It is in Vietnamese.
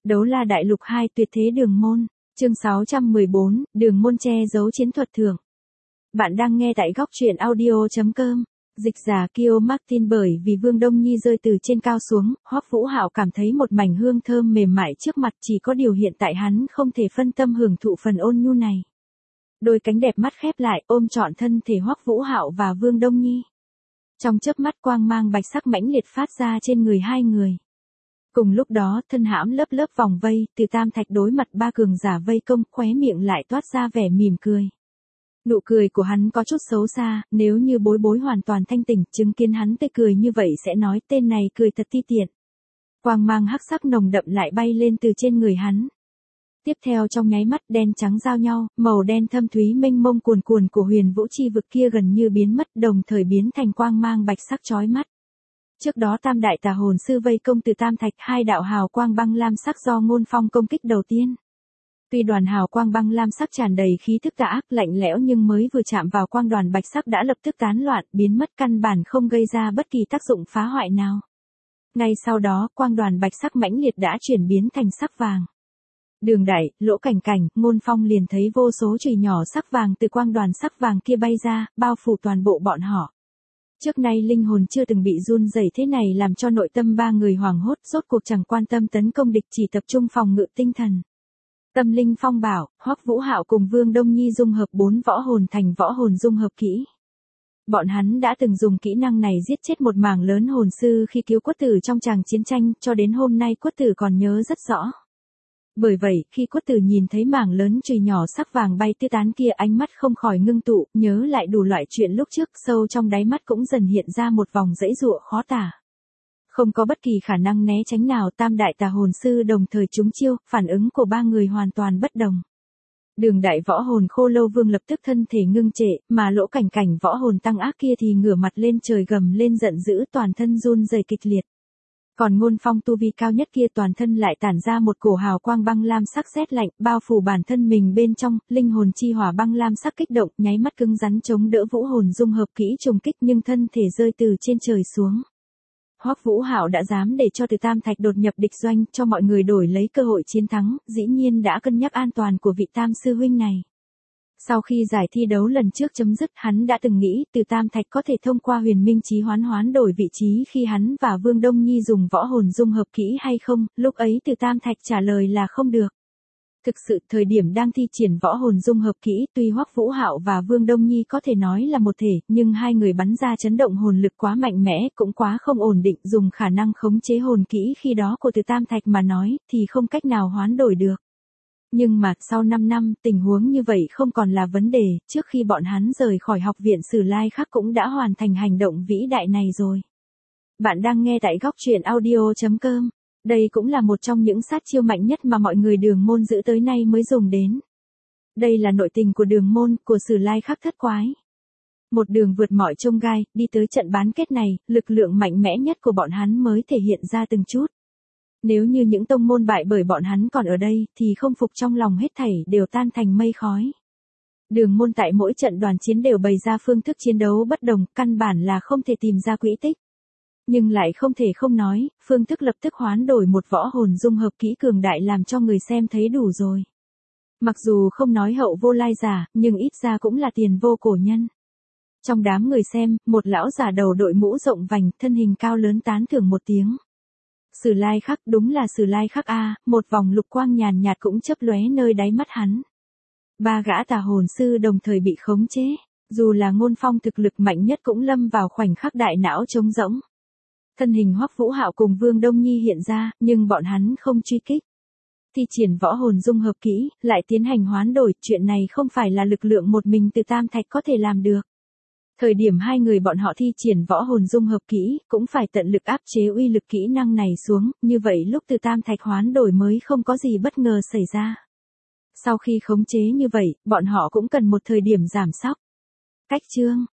Đấu La Đại Lục 2 Tuyệt Thế Đường Môn, chương 614, Đường Môn che giấu chiến thuật thưởng. Bạn đang nghe tại góc truyện audio.com. Dịch giả Kiêu Martin. Bởi vì Vương Đông Nhi rơi từ trên cao xuống, Hoắc Vũ Hạo cảm thấy một mảnh hương thơm mềm mại trước mặt, chỉ có điều hiện tại hắn không thể phân tâm hưởng thụ phần ôn nhu này. Đôi cánh đẹp mắt khép lại, ôm trọn thân thể Hoắc Vũ Hạo và Vương Đông Nhi. Trong chớp mắt quang mang bạch sắc mãnh liệt phát ra trên người hai người. Cùng lúc đó, thân hãm lớp lớp vòng vây, Từ Tam Thạch đối mặt ba cường giả vây công, khóe miệng lại toát ra vẻ mỉm cười. Nụ cười của hắn có chút xấu xa, nếu như Bối Bối hoàn toàn thanh tỉnh, chứng kiến hắn tươi cười như vậy sẽ nói tên này cười thật ti tiện. Quang mang hắc sắc nồng đậm lại bay lên từ trên người hắn. Tiếp theo trong nháy mắt đen trắng giao nhau, màu đen thâm thúy mênh mông cuồn cuồn của huyền vũ chi vực kia gần như biến mất, đồng thời biến thành quang mang bạch sắc chói mắt. Trước đó tam đại tà hồn sư vây công Từ Tam Thạch, hai đạo hào quang băng lam sắc do Ngôn Phong công kích đầu tiên. Tuy đoàn hào quang băng lam sắc tràn đầy khí thức tà ác lạnh lẽo nhưng mới vừa chạm vào quang đoàn bạch sắc đã lập tức tán loạn, biến mất căn bản không gây ra bất kỳ tác dụng phá hoại nào. Ngay sau đó, quang đoàn bạch sắc mãnh liệt đã chuyển biến thành sắc vàng. Đường Đại, Lỗ Cảnh Cảnh, Ngôn Phong liền thấy vô số chùy nhỏ sắc vàng từ quang đoàn sắc vàng kia bay ra, bao phủ toàn bộ bọn họ. Trước nay linh hồn chưa từng bị run rẩy thế này làm cho nội tâm ba người hoảng hốt, rốt cuộc chẳng quan tâm tấn công địch, chỉ tập trung phòng ngự tinh thần. Tâm linh phong bảo, Hoắc Vũ Hạo cùng Vương Đông Nhi dung hợp 4 võ hồn thành võ hồn dung hợp kỹ. Bọn hắn đã từng dùng kỹ năng này giết chết một mảng lớn hồn sư khi cứu Quất Tử trong tràng chiến tranh, cho đến hôm nay Quất Tử còn nhớ rất rõ. Bởi vậy, khi Quất Tử nhìn thấy mảng lớn chùy nhỏ sắc vàng bay tứ tán kia, ánh mắt không khỏi ngưng tụ, nhớ lại đủ loại chuyện lúc trước, sâu trong đáy mắt cũng dần hiện ra một vòng giãy giụa khó tả. Không có bất kỳ khả năng né tránh nào, tam đại tà hồn sư đồng thời trúng chiêu, phản ứng của ba người hoàn toàn bất đồng. Đường Đại võ hồn Khô Lâu Vương lập tức thân thể ngưng trệ, mà Lỗ Cảnh Cảnh võ hồn tăng ác kia thì ngửa mặt lên trời gầm lên giận dữ, toàn thân run rẩy kịch liệt. Còn Ngôn Phong tu vi cao nhất kia toàn thân lại tản ra một cổ hào quang băng lam sắc rét lạnh, bao phủ bản thân mình bên trong, linh hồn chi hỏa băng lam sắc kích động, nháy mắt cứng rắn chống đỡ vũ hồn dung hợp kỹ trùng kích, nhưng thân thể rơi từ trên trời xuống. Hoắc Vũ Hạo đã dám để cho Từ Tam Thạch đột nhập địch doanh, cho mọi người đổi lấy cơ hội chiến thắng, dĩ nhiên đã cân nhắc an toàn của vị Tam sư huynh này. Sau khi giải thi đấu lần trước chấm dứt, hắn đã từng nghĩ Từ Tam Thạch có thể thông qua huyền minh chí hoán đổi vị trí khi hắn và Vương Đông Nhi dùng võ hồn dung hợp kỹ hay không, lúc ấy Từ Tam Thạch trả lời là không được. Thực sự, thời điểm đang thi triển võ hồn dung hợp kỹ, tuy Hoắc Vũ Hạo và Vương Đông Nhi có thể nói là một thể, nhưng hai người bắn ra chấn động hồn lực quá mạnh mẽ, cũng quá không ổn định, dùng khả năng khống chế hồn kỹ khi đó của Từ Tam Thạch mà nói, thì không cách nào hoán đổi được. Nhưng mà, sau 5 năm, tình huống như vậy không còn là vấn đề, trước khi bọn hắn rời khỏi học viện Sử Lai Khắc cũng đã hoàn thành hành động vĩ đại này rồi. Bạn đang nghe tại góc truyện audio.com. Đây cũng là một trong những sát chiêu mạnh nhất mà mọi người Đường Môn giữ tới nay mới dùng đến. Đây là nội tình của Đường Môn, của Sử Lai Khắc thất quái. Một đường vượt mọi chông gai, đi tới trận bán kết này, lực lượng mạnh mẽ nhất của bọn hắn mới thể hiện ra từng chút. Nếu như những tông môn bại bởi bọn hắn còn ở đây, thì không phục trong lòng hết thảy đều tan thành mây khói. Đường Môn tại mỗi trận đoàn chiến đều bày ra phương thức chiến đấu bất đồng, căn bản là không thể tìm ra quỹ tích. Nhưng lại không thể không nói, phương thức lập tức hoán đổi một võ hồn dung hợp kỹ cường đại làm cho người xem thấy đủ rồi. Mặc dù không nói hậu vô lai giả, nhưng ít ra cũng là tiền vô cổ nhân. Trong đám người xem, một lão giả đầu đội mũ rộng vành, thân hình cao lớn tán thưởng một tiếng. Sử Lai Khắc, đúng là Sử Lai Khắc a, một vòng lục quang nhàn nhạt cũng chớp lóe nơi đáy mắt hắn. Ba gã tà hồn sư đồng thời bị khống chế, dù là Ngôn Phong thực lực mạnh nhất cũng lâm vào khoảnh khắc đại não trống rỗng. Thân hình Hoắc Vũ Hạo cùng Vương Đông Nhi hiện ra, nhưng bọn hắn không truy kích. Thi triển võ hồn dung hợp kỹ, lại tiến hành hoán đổi, chuyện này không phải là lực lượng một mình Từ Tam Thạch có thể làm được. Thời điểm hai người bọn họ thi triển võ hồn dung hợp kỹ, cũng phải tận lực áp chế uy lực kỹ năng này xuống, như vậy lúc Từ Tam Thạch hoán đổi mới không có gì bất ngờ xảy ra. Sau khi khống chế như vậy, bọn họ cũng cần một thời điểm giảm sóc. Cách chương